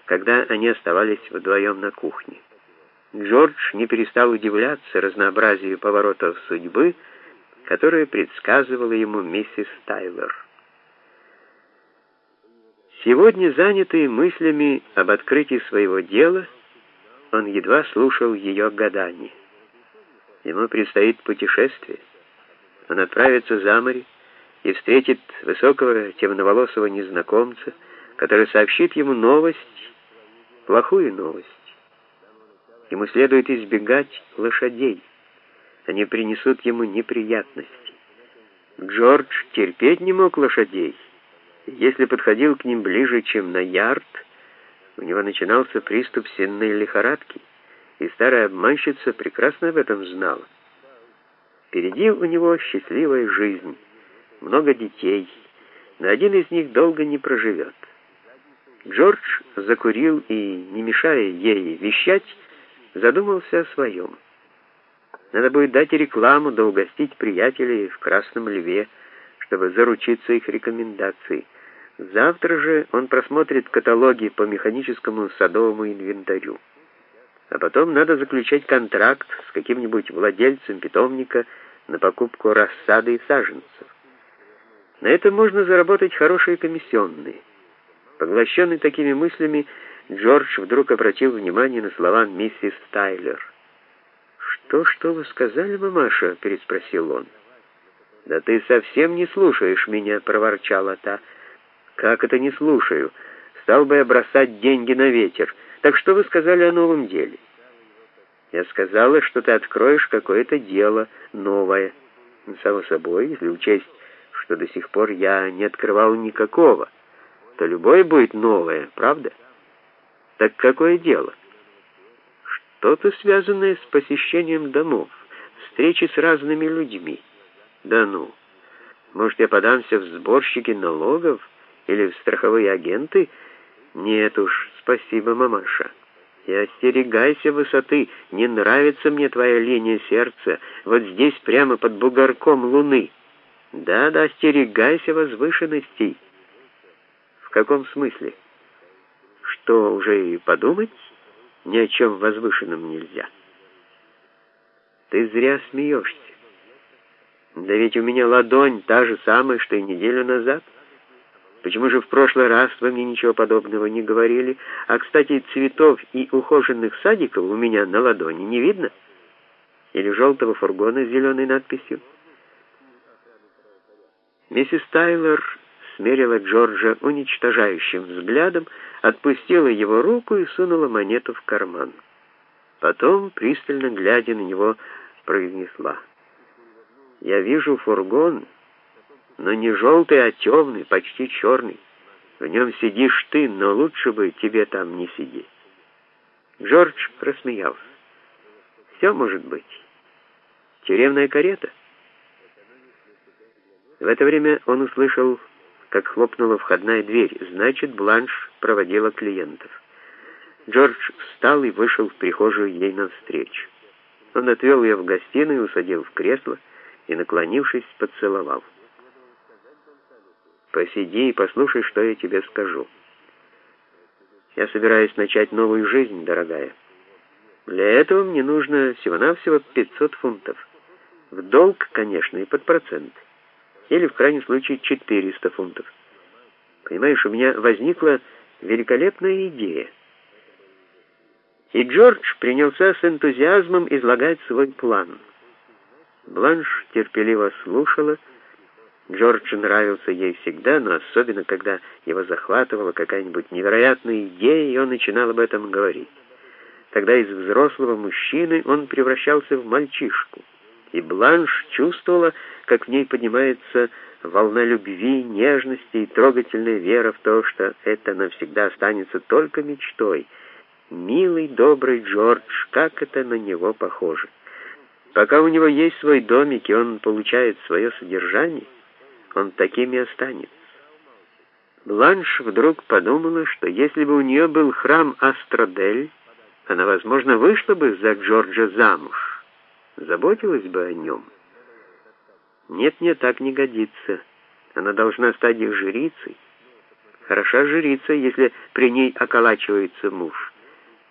когда они оставались вдвоем на кухне. Джордж не перестал удивляться разнообразию поворотов судьбы, которые предсказывала ему миссис Тайлер. Сегодня, занятый мыслями об открытии своего дела, он едва слушал ее гадания. Ему предстоит путешествие. Он отправится за море и встретит высокого темноволосого незнакомца, который сообщит ему новость, плохую новость. Ему следует избегать лошадей. Они принесут ему неприятности. Джордж терпеть не мог лошадей. Если подходил к ним ближе, чем на ярд, у него начинался приступ сенной лихорадки, и старая обманщица прекрасно об этом знала. Впереди у него счастливая жизнь, много детей, но один из них долго не проживет. Джордж закурил и, не мешая ей вещать, задумался о своем. Надо будет дать рекламу да угостить приятелей в «Красном льве», чтобы заручиться их рекомендацией. Завтра же он просмотрит каталоги по механическому садовому инвентарю. А потом надо заключать контракт с каким-нибудь владельцем питомника на покупку рассады и саженцев. На этом можно заработать хорошие комиссионные. Поглощенный такими мыслями, Джордж вдруг обратил внимание на слова миссис Тайлер. «Что вы сказали, мамаша?» — переспросил он. «Да ты совсем не слушаешь меня», — проворчала та. «Как это не слушаю? Стал бы я бросать деньги на ветер. Так что вы сказали о новом деле?» «Я сказала, что ты откроешь какое-то дело новое. Само собой, если учесть, что до сих пор я не открывал никакого, то любое будет новое, правда? Так какое дело?» «Что-то связанное с посещением домов, встречи с разными людьми». «Да ну, может, я подамся в сборщики налогов или в страховые агенты?» «Нет уж, спасибо, мамаша. И остерегайся высоты, не нравится мне твоя линия сердца, вот здесь прямо под бугорком луны. Да, остерегайся возвышенностей». «В каком смысле? Что, уже и подумать ни о чем возвышенном нельзя?» «Ты зря смеешься. Да ведь у меня ладонь та же самая, что и неделю назад. Почему же в прошлый раз вы мне ничего подобного не говорили? А, кстати, цветов и ухоженных садиков у меня на ладони не видно? Или желтого фургона с зеленой надписью?» Миссис Тайлер смерила Джорджа уничтожающим взглядом, отпустила его руку и сунула монету в карман. Потом, пристально глядя на него, произнесла: «Я вижу фургон, но не желтый, а темный, почти черный. В нем сидишь ты, но лучше бы тебе там не сидеть». Джордж рассмеялся. «Все может быть. Тюремная карета». В это время он услышал, как хлопнула входная дверь. Значит, Бланш проводила клиентов. Джордж встал и вышел в прихожую ей навстречу. Он отвел ее в гостиную, усадил в кресло и, наклонившись, поцеловал. «Посиди и послушай, что я тебе скажу. Я собираюсь начать новую жизнь, дорогая. Для этого мне нужно всего-навсего 500 фунтов. В долг, конечно, и под процент. Или, в крайнем случае, 400 фунтов. Понимаешь, у меня возникла великолепная идея». И Джордж принялся с энтузиазмом излагать свой план. Бланш терпеливо слушала. Джордж нравился ей всегда, но особенно, когда его захватывала какая-нибудь невероятная идея, и он начинал об этом говорить. Тогда из взрослого мужчины он превращался в мальчишку. И Бланш чувствовала, как в ней поднимается волна любви, нежности и трогательная вера в то, что это навсегда останется только мечтой. Милый, добрый Джордж, как это на него похоже. Пока у него есть свой домик, и он получает свое содержание, он таким и останется. Бланш вдруг подумала, что если бы у нее был храм Астродель, она, возможно, вышла бы за Джорджа замуж, заботилась бы о нем. Нет, так не годится. Она должна стать их жрицей. Хороша жрица, если при ней околачивается муж.